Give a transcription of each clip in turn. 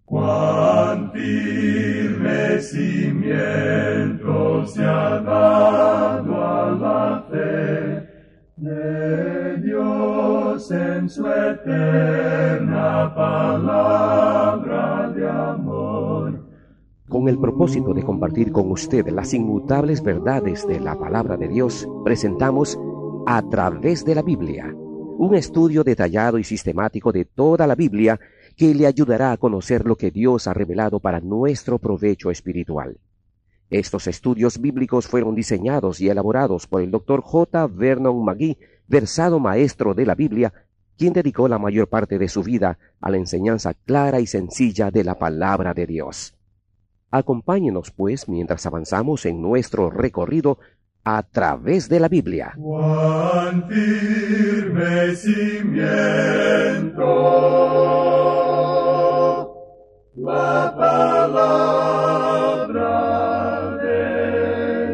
Cuán firme cimiento se ha dado a la fe de Dios en su eterna palabra de amor. Con el propósito de compartir con usted las inmutables verdades de la palabra de Dios, presentamos A Través de la Biblia, un estudio detallado y sistemático de toda la Biblia que le ayudará a conocer lo que Dios ha revelado para nuestro provecho espiritual. Estos estudios bíblicos fueron diseñados y elaborados por el Dr. J. Vernon McGee, versado maestro de la Biblia, quien dedicó la mayor parte de su vida a la enseñanza clara y sencilla de la palabra de Dios. Acompáñenos, pues, mientras avanzamos en nuestro recorrido a través de la Biblia. Cuán firme cimiento la palabra de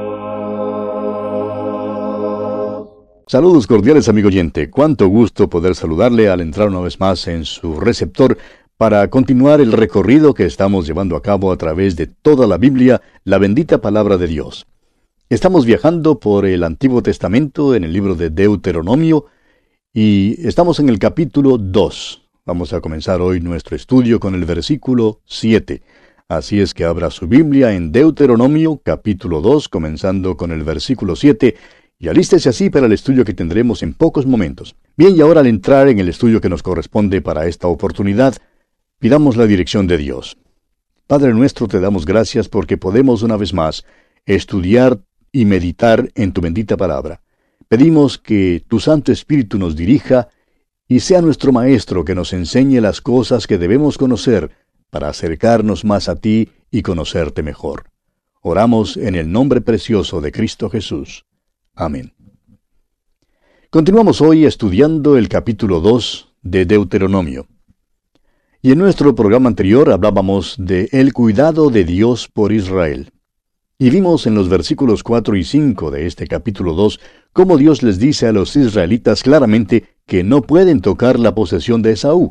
Dios. Saludos cordiales, amigo oyente. Cuánto gusto poder saludarle al entrar una vez más en su receptor para continuar el recorrido que estamos llevando a cabo a través de toda la Biblia, la bendita palabra de Dios. Estamos viajando por el Antiguo Testamento en el libro de Deuteronomio y estamos en el capítulo 2. Vamos a comenzar hoy nuestro estudio con el versículo 7. Así es que abra su Biblia en Deuteronomio capítulo 2, comenzando con el versículo 7, y alístese así para el estudio que tendremos en pocos momentos. Bien, y ahora al entrar en el estudio que nos corresponde para esta oportunidad, pidamos la dirección de Dios. Padre nuestro, te damos gracias porque podemos una vez más estudiar y meditar en tu bendita palabra. Pedimos que tu Santo Espíritu nos dirija y sea nuestro Maestro que nos enseñe las cosas que debemos conocer para acercarnos más a ti y conocerte mejor. Oramos en el nombre precioso de Cristo Jesús. Amén. Continuamos hoy estudiando el capítulo 2 de Deuteronomio. Y en nuestro programa anterior hablábamos de el cuidado de Dios por Israel. Y vimos en los versículos 4 y 5 de este capítulo 2 cómo Dios les dice a los israelitas claramente que no pueden tocar la posesión de Esaú.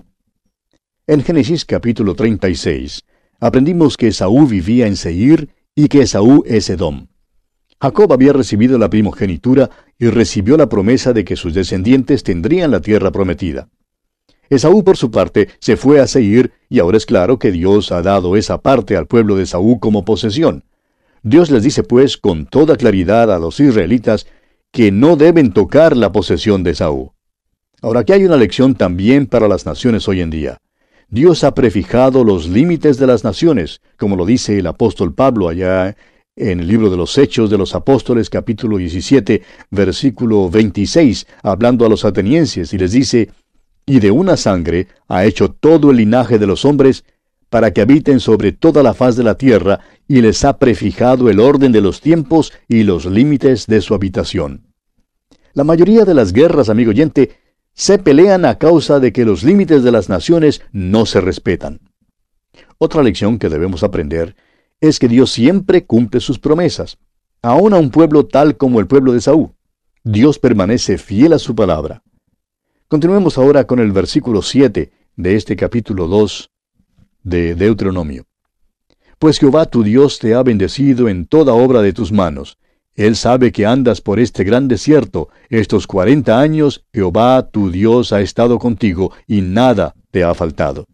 En Génesis capítulo 36 aprendimos que Esaú vivía en Seir y que Esaú es Edom. Jacob había recibido la primogenitura y recibió la promesa de que sus descendientes tendrían la tierra prometida. Esaú, por su parte, se fue a Seir y ahora es claro que Dios ha dado esa parte al pueblo de Esaú como posesión. Dios les dice, pues, con toda claridad a los israelitas que no deben tocar la posesión de Esaú. Ahora, aquí hay una lección también para las naciones hoy en día. Dios ha prefijado los límites de las naciones, como lo dice el apóstol Pablo allá en el libro de los Hechos de los Apóstoles, capítulo 17, versículo 26, hablando a los atenienses, y les dice, y de una sangre ha hecho todo el linaje de los hombres, para que habiten sobre toda la faz de la tierra, y les ha prefijado el orden de los tiempos y los límites de su habitación. La mayoría de las guerras, amigo oyente, se pelean a causa de que los límites de las naciones no se respetan. Otra lección que debemos aprender es que Dios siempre cumple sus promesas, aun a un pueblo tal como el pueblo de Esaú. Dios permanece fiel a su palabra. Continuemos ahora con el versículo 7 de este capítulo 2 de Deuteronomio. Pues Jehová tu Dios te ha bendecido en toda obra de tus manos. Él sabe que andas por este gran desierto. Estos 40 años Jehová tu Dios ha estado contigo y nada te ha faltado.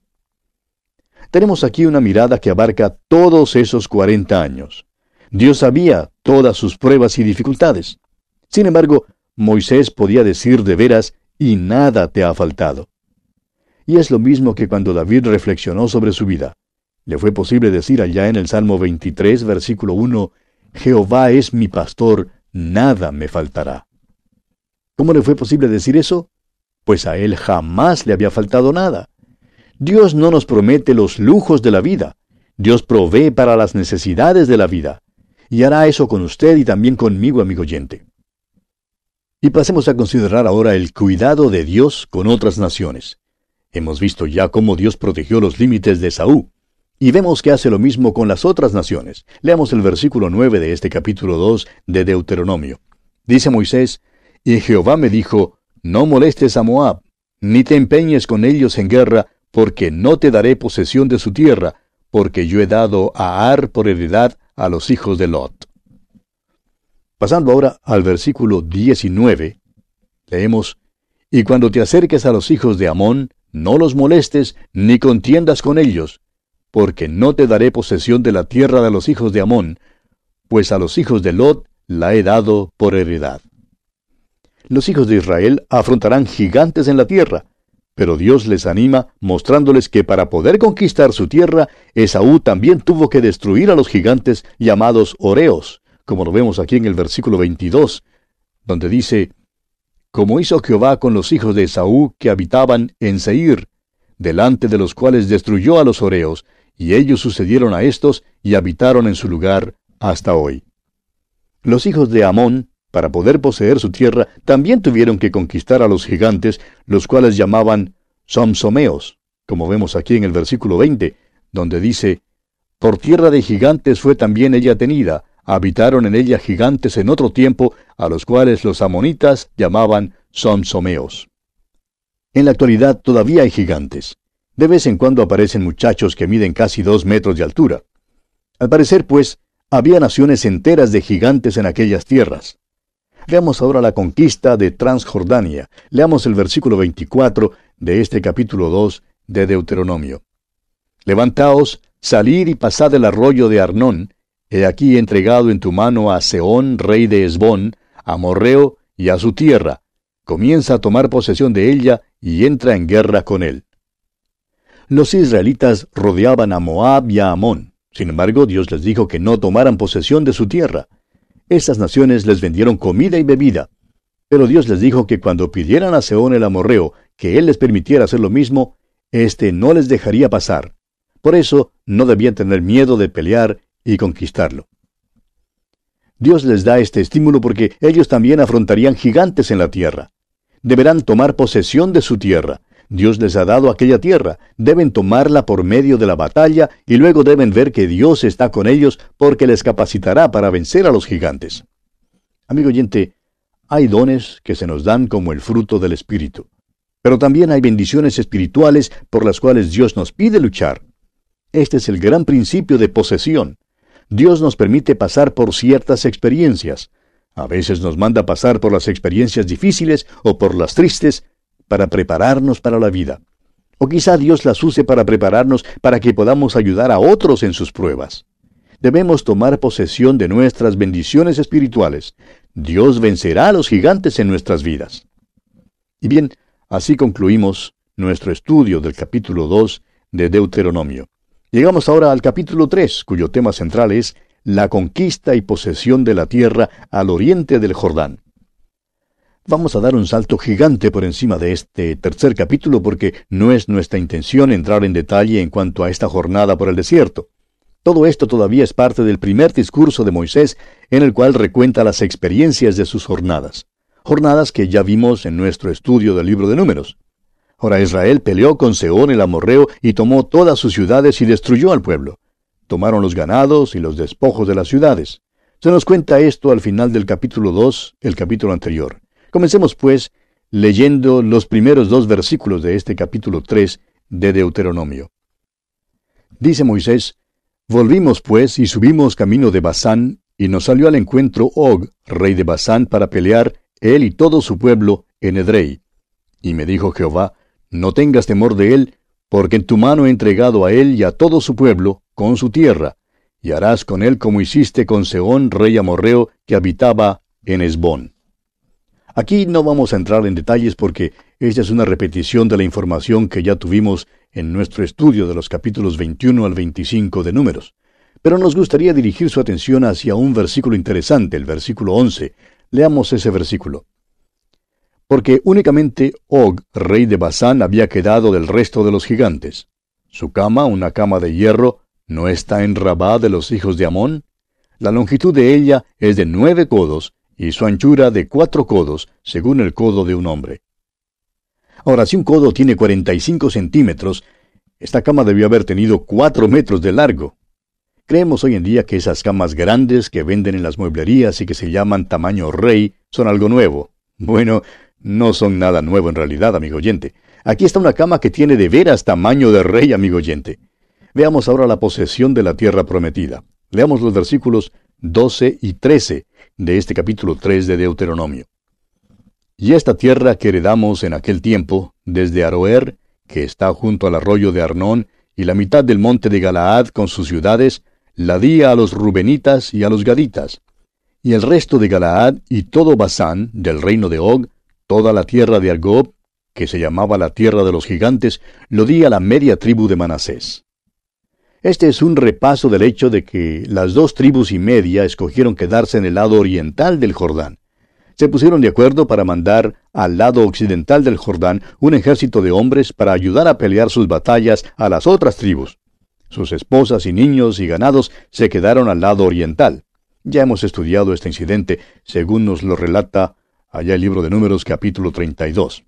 Tenemos aquí una mirada que abarca todos esos 40 años. Dios sabía todas sus pruebas y dificultades. Sin embargo, Moisés podía decir de veras, y nada te ha faltado. Y es lo mismo que cuando David reflexionó sobre su vida. Le fue posible decir allá en el Salmo 23, versículo 1, Jehová es mi pastor, nada me faltará. ¿Cómo le fue posible decir eso? Pues a él jamás le había faltado nada. Dios no nos promete los lujos de la vida. Dios provee para las necesidades de la vida. Y hará eso con usted y también conmigo, amigo oyente. Y pasemos a considerar ahora el cuidado de Dios con otras naciones. Hemos visto ya cómo Dios protegió los límites de Esaú. Y vemos que hace lo mismo con las otras naciones. Leamos el versículo 9 de este capítulo 2 de Deuteronomio. Dice Moisés, y Jehová me dijo, no molestes a Moab, ni te empeñes con ellos en guerra, porque no te daré posesión de su tierra, porque yo he dado a Ar por heredad a los hijos de Lot. Pasando ahora al versículo 19, leemos: Y cuando te acerques a los hijos de Amón, no los molestes, ni contiendas con ellos, porque no te daré posesión de la tierra de los hijos de Amón, pues a los hijos de Lot la he dado por heredad. Los hijos de Israel afrontarán gigantes en la tierra, pero Dios les anima mostrándoles que para poder conquistar su tierra, Esaú también tuvo que destruir a los gigantes llamados Horeos, como lo vemos aquí en el versículo 22, donde dice: Como hizo Jehová con los hijos de Esaú que habitaban en Seir, delante de los cuales destruyó a los Horeos, y ellos sucedieron a estos y habitaron en su lugar hasta hoy. Los hijos de Amón, para poder poseer su tierra, también tuvieron que conquistar a los gigantes, los cuales llamaban somsomeos, como vemos aquí en el versículo 20, donde dice: Por tierra de gigantes fue también ella tenida, habitaron en ella gigantes en otro tiempo, a los cuales los amonitas llamaban somsomeos. En la actualidad todavía hay gigantes. De vez en cuando aparecen muchachos que miden casi 2 metros de altura. Al parecer, pues, había naciones enteras de gigantes en aquellas tierras. Veamos ahora la conquista de Transjordania. Leamos el versículo 24 de este capítulo 2 de Deuteronomio. Levantaos, salid y pasad el arroyo de Arnón. He aquí entregado en tu mano a Sehón, rey de Hesbón, a Amorreo y a su tierra. Comienza a tomar posesión de ella y entra en guerra con él. Los israelitas rodeaban a Moab y a Amón. Sin embargo, Dios les dijo que no tomaran posesión de su tierra. Estas naciones les vendieron comida y bebida. Pero Dios les dijo que cuando pidieran a Sehón el amorreo que él les permitiera hacer lo mismo, éste no les dejaría pasar. Por eso no debían tener miedo de pelear y conquistarlo. Dios les da este estímulo porque ellos también afrontarían gigantes en la tierra. Deberán tomar posesión de su tierra. Dios les ha dado aquella tierra. Deben tomarla por medio de la batalla y luego deben ver que Dios está con ellos porque les capacitará para vencer a los gigantes. Amigo oyente, hay dones que se nos dan como el fruto del Espíritu. Pero también hay bendiciones espirituales por las cuales Dios nos pide luchar. Este es el gran principio de posesión. Dios nos permite pasar por ciertas experiencias. A veces nos manda pasar por las experiencias difíciles o por las tristes para prepararnos para la vida. O quizá Dios las use para prepararnos para que podamos ayudar a otros en sus pruebas. Debemos tomar posesión de nuestras bendiciones espirituales. Dios vencerá a los gigantes en nuestras vidas. Y bien, así concluimos nuestro estudio del capítulo 2 de Deuteronomio. Llegamos ahora al capítulo 3, cuyo tema central es la conquista y posesión de la tierra al oriente del Jordán. Vamos a dar un salto gigante por encima de este tercer capítulo porque no es nuestra intención entrar en detalle en cuanto a esta jornada por el desierto. Todo esto todavía es parte del primer discurso de Moisés, en el cual recuenta las experiencias de sus jornadas. Jornadas que ya vimos en nuestro estudio del libro de Números. Ahora Israel peleó con Sehón el amorreo y tomó todas sus ciudades y destruyó al pueblo. Tomaron los ganados y los despojos de las ciudades. Se nos cuenta esto al final del capítulo 2, el capítulo anterior. Comencemos, pues, leyendo los primeros 2 versículos de este capítulo 3 de Deuteronomio. Dice Moisés: Volvimos, pues, y subimos camino de Basán, y nos salió al encuentro Og, rey de Basán, para pelear, él y todo su pueblo, en Edrei. Y me dijo Jehová: No tengas temor de él, porque en tu mano he entregado a él y a todo su pueblo, con su tierra, y harás con él como hiciste con Sehón, rey amorreo, que habitaba en Hesbón. Aquí no vamos a entrar en detalles porque esta es una repetición de la información que ya tuvimos en nuestro estudio de los capítulos 21 al 25 de Números. Pero nos gustaría dirigir su atención hacia un versículo interesante, el versículo 11. Leamos ese versículo. Porque únicamente Og, rey de Basán, había quedado del resto de los gigantes. Su cama, una cama de hierro, ¿no está en Rabá de los hijos de Amón? La longitud de ella es de 9 codos, y su anchura de 4 codos, según el codo de un hombre. Ahora, si un codo tiene 45 centímetros, esta cama debió haber tenido 4 metros de largo. Creemos hoy en día que esas camas grandes que venden en las mueblerías y que se llaman tamaño rey son algo nuevo. Bueno, no son nada nuevo en realidad, amigo oyente. Aquí está una cama que tiene de veras tamaño de rey, amigo oyente. Veamos ahora la posesión de la tierra prometida. Leamos los versículos 12 y 13 de este capítulo 3 de Deuteronomio. Y esta tierra que heredamos en aquel tiempo, desde Aroer, que está junto al arroyo de Arnón, y la mitad del monte de Galaad con sus ciudades, la di a los Rubenitas y a los Gaditas. Y el resto de Galaad y todo Basán, del reino de Og, toda la tierra de Argob, que se llamaba la tierra de los gigantes, lo di a la media tribu de Manasés. Este es un repaso del hecho de que las 2 tribus y media escogieron quedarse en el lado oriental del Jordán. Se pusieron de acuerdo para mandar al lado occidental del Jordán un ejército de hombres para ayudar a pelear sus batallas a las otras tribus. Sus esposas y niños y ganados se quedaron al lado oriental. Ya hemos estudiado este incidente, según nos lo relata allá el libro de Números capítulo 32.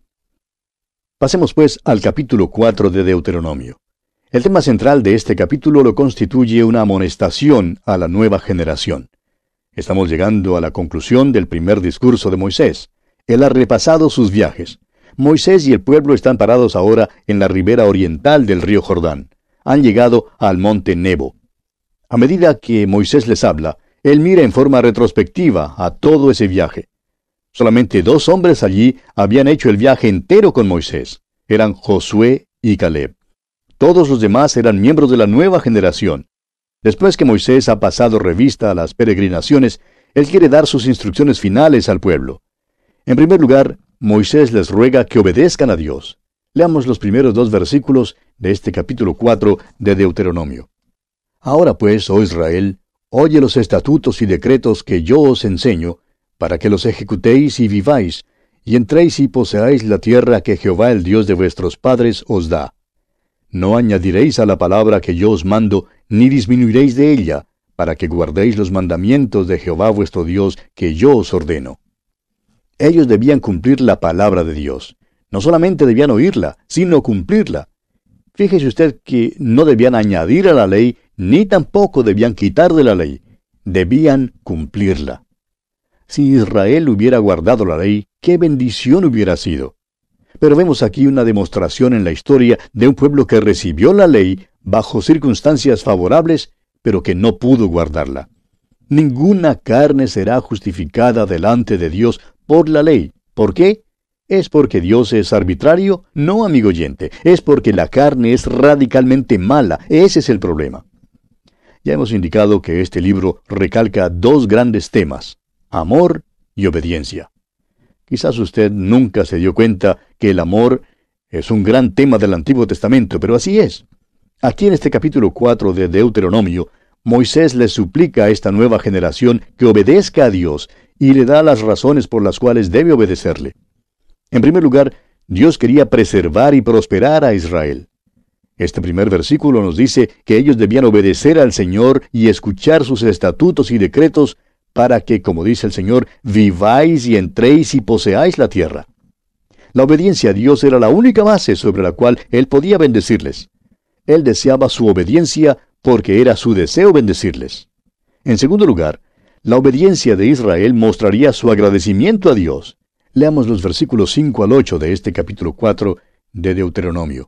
Pasemos pues al capítulo 4 de Deuteronomio. El tema central de este capítulo lo constituye una amonestación a la nueva generación. Estamos llegando a la conclusión del primer discurso de Moisés. Él ha repasado sus viajes. Moisés y el pueblo están parados ahora en la ribera oriental del río Jordán. Han llegado al monte Nebo. A medida que Moisés les habla, él mira en forma retrospectiva a todo ese viaje. Solamente 2 hombres allí habían hecho el viaje entero con Moisés. Eran Josué y Caleb. Todos los demás eran miembros de la nueva generación. Después que Moisés ha pasado revista a las peregrinaciones, él quiere dar sus instrucciones finales al pueblo. En primer lugar, Moisés les ruega que obedezcan a Dios. Leamos los primeros 2 versículos de este capítulo 4 de Deuteronomio. Ahora pues, oh Israel, oye los estatutos y decretos que yo os enseño, para que los ejecutéis y viváis, y entréis y poseáis la tierra que Jehová el Dios de vuestros padres os da. No añadiréis a la palabra que yo os mando, ni disminuiréis de ella, para que guardéis los mandamientos de Jehová vuestro Dios que yo os ordeno. Ellos debían cumplir la palabra de Dios. No solamente debían oírla, sino cumplirla. Fíjese usted que no debían añadir a la ley, ni tampoco debían quitar de la ley. Debían cumplirla. Si Israel hubiera guardado la ley, qué bendición hubiera sido. Pero vemos aquí una demostración en la historia de un pueblo que recibió la ley bajo circunstancias favorables, pero que no pudo guardarla. Ninguna carne será justificada delante de Dios por la ley. ¿Por qué? ¿Es porque Dios es arbitrario? No, amigo oyente, es porque la carne es radicalmente mala. Ese es el problema. Ya hemos indicado que este libro recalca 2 grandes temas: amor y obediencia. Quizás usted nunca se dio cuenta que el amor es un gran tema del Antiguo Testamento, pero así es. Aquí en este capítulo 4 de Deuteronomio, Moisés le suplica a esta nueva generación que obedezca a Dios y le da las razones por las cuales debe obedecerle. En primer lugar, Dios quería preservar y prosperar a Israel. Este primer versículo nos dice que ellos debían obedecer al Señor y escuchar sus estatutos y decretos para que, como dice el Señor, viváis y entréis y poseáis la tierra. La obediencia a Dios era la única base sobre la cual Él podía bendecirles. Él deseaba su obediencia porque era su deseo bendecirles. En segundo lugar, la obediencia de Israel mostraría su agradecimiento a Dios. Leamos los versículos 5 al 8 de este capítulo 4 de Deuteronomio.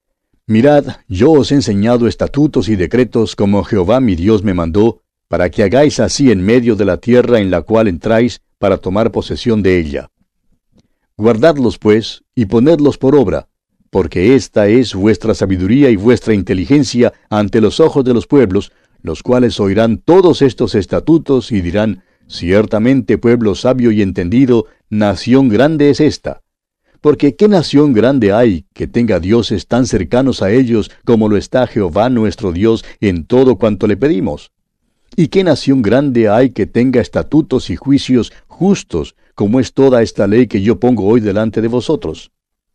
Mirad, yo os he enseñado estatutos y decretos como Jehová mi Dios me mandó, para que hagáis así en medio de la tierra en la cual entráis para tomar posesión de ella. Guardadlos, pues, y ponedlos por obra, porque esta es vuestra sabiduría y vuestra inteligencia ante los ojos de los pueblos, los cuales oirán todos estos estatutos y dirán: ciertamente pueblo sabio y entendido, nación grande es esta. Porque ¿qué nación grande hay que tenga dioses tan cercanos a ellos como lo está Jehová nuestro Dios en todo cuanto le pedimos? ¿Y qué nación grande hay que tenga estatutos y juicios justos, como es toda esta ley que yo pongo hoy delante de vosotros?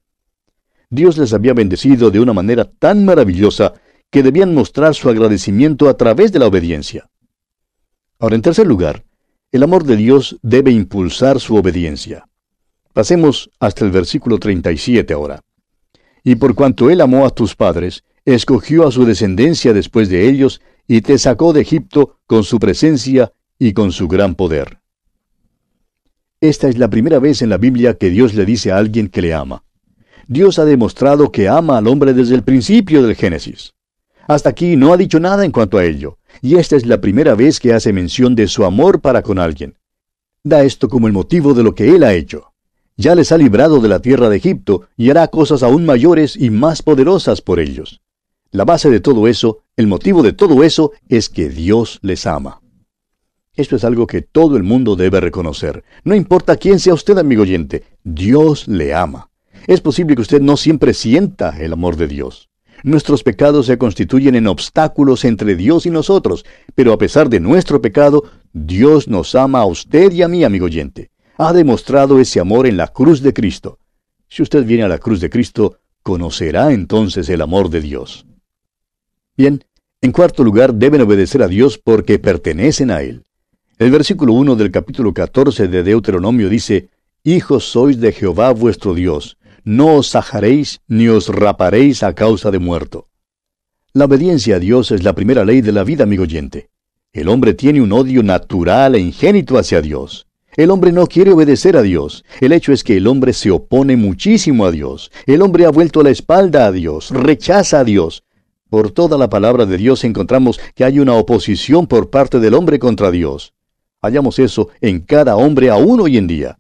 Dios les había bendecido de una manera tan maravillosa que debían mostrar su agradecimiento a través de la obediencia. Ahora, en tercer lugar, el amor de Dios debe impulsar su obediencia. Pasemos hasta el versículo 37 ahora. Y por cuanto Él amó a tus padres, escogió a su descendencia después de ellos, y te sacó de Egipto con su presencia y con su gran poder. Esta es la primera vez en la Biblia que Dios le dice a alguien que le ama. Dios ha demostrado que ama al hombre desde el principio del Génesis. Hasta aquí no ha dicho nada en cuanto a ello, y esta es la primera vez que hace mención de su amor para con alguien. Da esto como el motivo de lo que Él ha hecho. Ya les ha librado de la tierra de Egipto y hará cosas aún mayores y más poderosas por ellos. La base de todo eso, el motivo de todo eso, es que Dios les ama. Esto es algo que todo el mundo debe reconocer. No importa quién sea usted, amigo oyente, Dios le ama. Es posible que usted no siempre sienta el amor de Dios. Nuestros pecados se constituyen en obstáculos entre Dios y nosotros, pero a pesar de nuestro pecado, Dios nos ama a usted y a mí, amigo oyente. Ha demostrado ese amor en la cruz de Cristo. Si usted viene a la cruz de Cristo, conocerá entonces el amor de Dios. Bien, en cuarto lugar, deben obedecer a Dios porque pertenecen a Él. El versículo 1 del capítulo 14 de Deuteronomio dice: Hijos sois de Jehová vuestro Dios. No os sajaréis ni os raparéis a causa de muerto. La obediencia a Dios es la primera ley de la vida, amigo oyente. El hombre tiene un odio natural e ingénito hacia Dios. El hombre no quiere obedecer a Dios. El hecho es que el hombre se opone muchísimo a Dios. El hombre ha vuelto la espalda a Dios, rechaza a Dios. Por toda la palabra de Dios encontramos que hay una oposición por parte del hombre contra Dios. Hallamos eso en cada hombre aún hoy en día.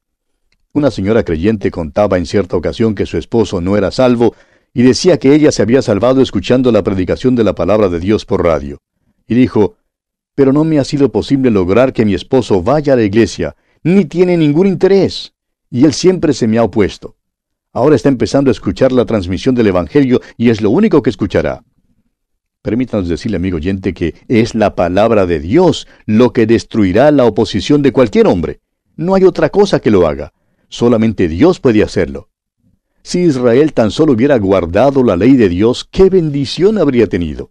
Una señora creyente contaba en cierta ocasión que su esposo no era salvo y decía que ella se había salvado escuchando la predicación de la palabra de Dios por radio. Y dijo: pero no me ha sido posible lograr que mi esposo vaya a la iglesia, ni tiene ningún interés, y él siempre se me ha opuesto. Ahora está empezando a escuchar la transmisión del Evangelio y es lo único que escuchará. Permítanos decirle, amigo oyente, que es la palabra de Dios lo que destruirá la oposición de cualquier hombre. No hay otra cosa que lo haga. Solamente Dios puede hacerlo. Si Israel tan solo hubiera guardado la ley de Dios, ¿qué bendición habría tenido?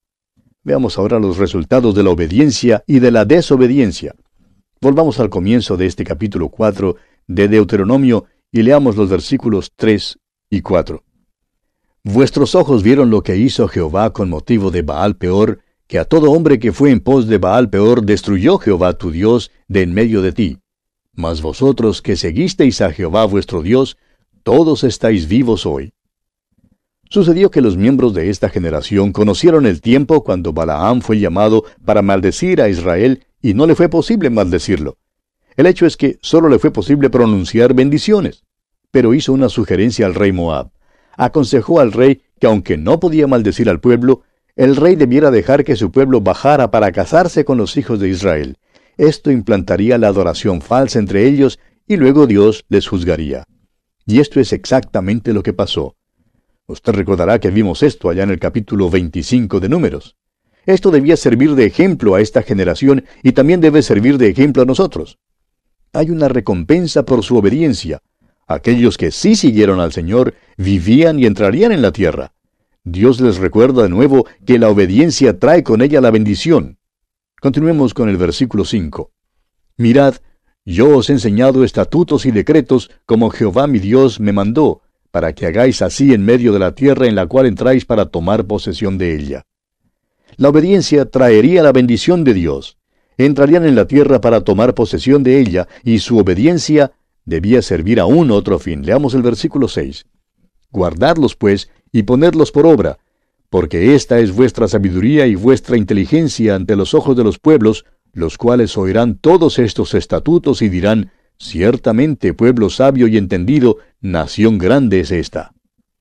Veamos ahora los resultados de la obediencia y de la desobediencia. Volvamos al comienzo de este capítulo 4 de Deuteronomio y leamos los versículos 3 y 4. Vuestros ojos vieron lo que hizo Jehová con motivo de Baal Peor, que a todo hombre que fue en pos de Baal Peor destruyó Jehová tu Dios de en medio de ti. Mas vosotros que seguisteis a Jehová vuestro Dios, todos estáis vivos hoy. Sucedió que los miembros de esta generación conocieron el tiempo cuando Balaam fue llamado para maldecir a Israel y no le fue posible maldecirlo. El hecho es que solo le fue posible pronunciar bendiciones. Pero hizo una sugerencia al rey Moab. Aconsejó al rey que aunque no podía maldecir al pueblo, el rey debiera dejar que su pueblo bajara para casarse con los hijos de Israel. Esto implantaría la adoración falsa entre ellos y luego Dios les juzgaría. Y esto es exactamente lo que pasó. Usted recordará que vimos esto allá en el capítulo 25 de Números. Esto debía servir de ejemplo a esta generación y también debe servir de ejemplo a nosotros. Hay una recompensa por su obediencia. Aquellos que sí siguieron al Señor vivían y entrarían en la tierra. Dios les recuerda de nuevo que la obediencia trae con ella la bendición. Continuemos con el versículo 5. Mirad, yo os he enseñado estatutos y decretos como Jehová mi Dios me mandó, para que hagáis así en medio de la tierra en la cual entráis para tomar posesión de ella. La obediencia traería la bendición de Dios. Entrarían en la tierra para tomar posesión de ella, y su obediencia debía servir a un otro fin. Leamos el versículo 6. Guardadlos, pues, y ponedlos por obra, porque esta es vuestra sabiduría y vuestra inteligencia ante los ojos de los pueblos, los cuales oirán todos estos estatutos y dirán: ciertamente pueblo sabio y entendido, nación grande es esta.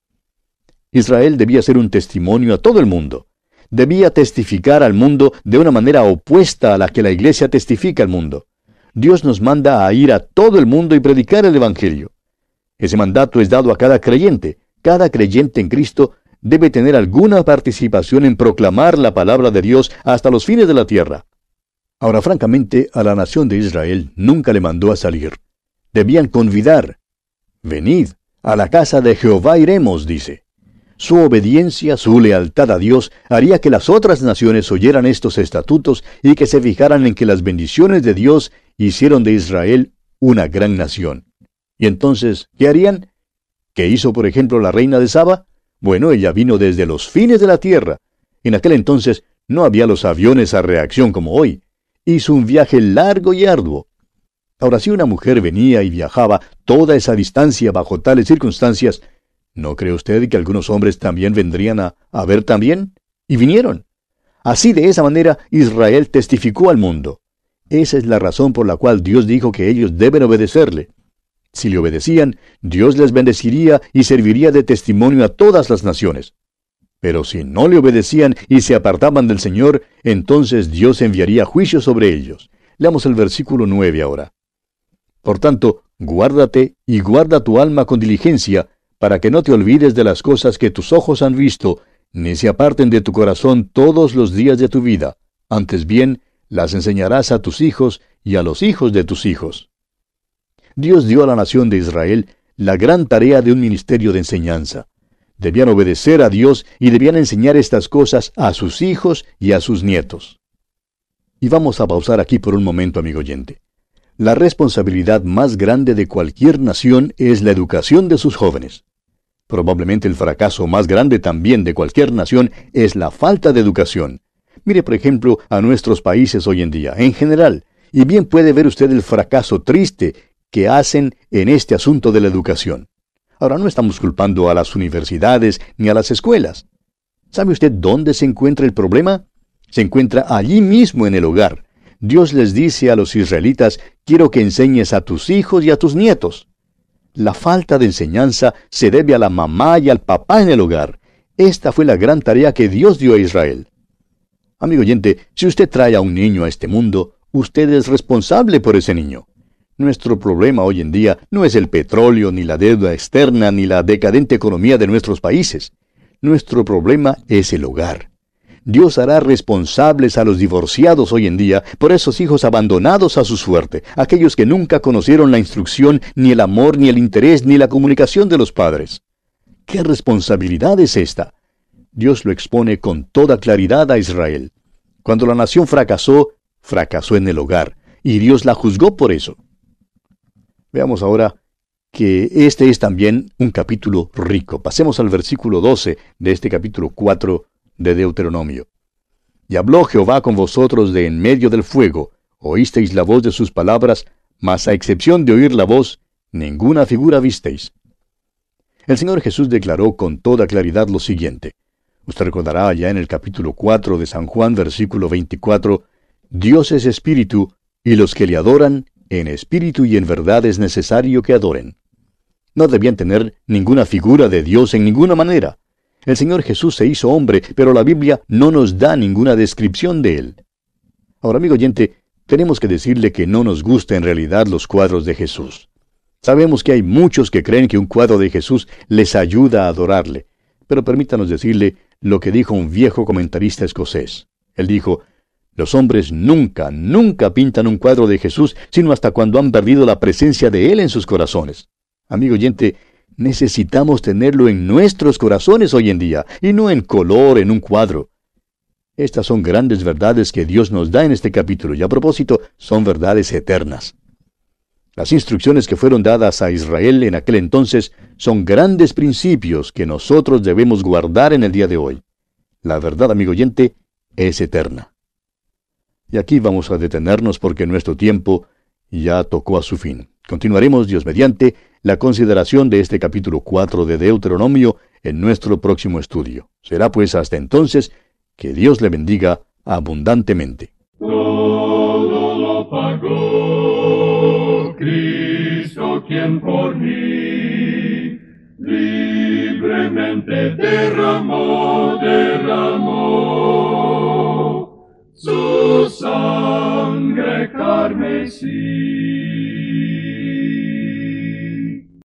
Israel debía ser un testimonio a todo el mundo. Debía testificar al mundo de una manera opuesta a la que la iglesia testifica al mundo. Dios nos manda a ir a todo el mundo y predicar el Evangelio. Ese mandato es dado a cada creyente. Cada creyente en Cristo debe tener alguna participación en proclamar la palabra de Dios hasta los fines de la tierra. Ahora, francamente, a la nación de Israel nunca le mandó a salir. Debían convidar. Venid, a la casa de Jehová iremos, dice. Su obediencia, su lealtad a Dios, haría que las otras naciones oyeran estos estatutos y que se fijaran en que las bendiciones de Dios hicieron de Israel una gran nación. Y entonces, ¿qué harían? ¿Qué hizo, por ejemplo, la reina de Saba? Bueno, ella vino desde los fines de la tierra. En aquel entonces no había los aviones a reacción como hoy. Hizo un viaje largo y arduo. Ahora, si una mujer venía y viajaba toda esa distancia bajo tales circunstancias, ¿No cree usted que algunos hombres también vendrían a ver también? Y vinieron. Así, de esa manera, Israel testificó al mundo. Esa es la razón por la cual Dios dijo que ellos deben obedecerle. Si le obedecían, Dios les bendeciría y serviría de testimonio a todas las naciones. Pero si no le obedecían y se apartaban del Señor, entonces Dios enviaría juicio sobre ellos. Leamos el versículo 9 ahora. Por tanto, guárdate y guarda tu alma con diligencia, para que no te olvides de las cosas que tus ojos han visto, ni se aparten de tu corazón todos los días de tu vida. Antes bien, las enseñarás a tus hijos y a los hijos de tus hijos. Dios dio a la nación de Israel la gran tarea de un ministerio de enseñanza. Debían obedecer a Dios y debían enseñar estas cosas a sus hijos y a sus nietos. Y vamos a pausar aquí por un momento, amigo oyente. La responsabilidad más grande de cualquier nación es la educación de sus jóvenes. Probablemente el fracaso más grande también de cualquier nación es la falta de educación. Mire, por ejemplo, a nuestros países hoy en día, en general, y bien puede ver usted el fracaso triste que hacen en este asunto de la educación. Ahora, no estamos culpando a las universidades ni a las escuelas. ¿Sabe usted dónde se encuentra el problema? Se encuentra allí mismo en el hogar. Dios les dice a los israelitas, quiero que enseñes a tus hijos y a tus nietos. La falta de enseñanza se debe a la mamá y al papá en el hogar. Esta fue la gran tarea que Dios dio a Israel. Amigo oyente, si usted trae a un niño a este mundo, usted es responsable por ese niño. Nuestro problema hoy en día no es el petróleo, ni la deuda externa, ni la decadente economía de nuestros países. Nuestro problema es el hogar. Dios hará responsables a los divorciados hoy en día por esos hijos abandonados a su suerte, aquellos que nunca conocieron la instrucción, ni el amor, ni el interés, ni la comunicación de los padres. ¿Qué responsabilidad es esta? Dios lo expone con toda claridad a Israel. Cuando la nación fracasó, fracasó en el hogar, y Dios la juzgó por eso. Veamos ahora que este es también un capítulo rico. Pasemos al versículo 12 de este capítulo 4 de Deuteronomio. Y habló Jehová con vosotros de en medio del fuego, oísteis la voz de sus palabras, mas a excepción de oír la voz, ninguna figura visteis. El Señor Jesús declaró con toda claridad lo siguiente. Usted recordará allá en el capítulo 4 de San Juan, versículo 24, Dios es espíritu, y los que le adoran, en espíritu y en verdad es necesario que adoren. No debían tener ninguna figura de Dios en ninguna manera. El Señor Jesús se hizo hombre, pero la Biblia no nos da ninguna descripción de él. Ahora, amigo oyente, tenemos que decirle que no nos gustan en realidad los cuadros de Jesús. Sabemos que hay muchos que creen que un cuadro de Jesús les ayuda a adorarle, pero permítanos decirle lo que dijo un viejo comentarista escocés. Él dijo, los hombres nunca pintan un cuadro de Jesús, sino hasta cuando han perdido la presencia de Él en sus corazones. Amigo oyente, necesitamos tenerlo en nuestros corazones hoy en día, y no en color, en un cuadro. Estas son grandes verdades que Dios nos da en este capítulo, y a propósito, son verdades eternas. Las instrucciones que fueron dadas a Israel en aquel entonces son grandes principios que nosotros debemos guardar en el día de hoy. La verdad, amigo oyente, es eterna. Y aquí vamos a detenernos porque nuestro tiempo ya tocó a su fin. Continuaremos, Dios mediante, la consideración de este capítulo 4 de Deuteronomio en nuestro próximo estudio. Será pues hasta entonces que Dios le bendiga abundantemente. Todo lo pagó Cristo, quien por mí libremente derramó su sangre carmesí.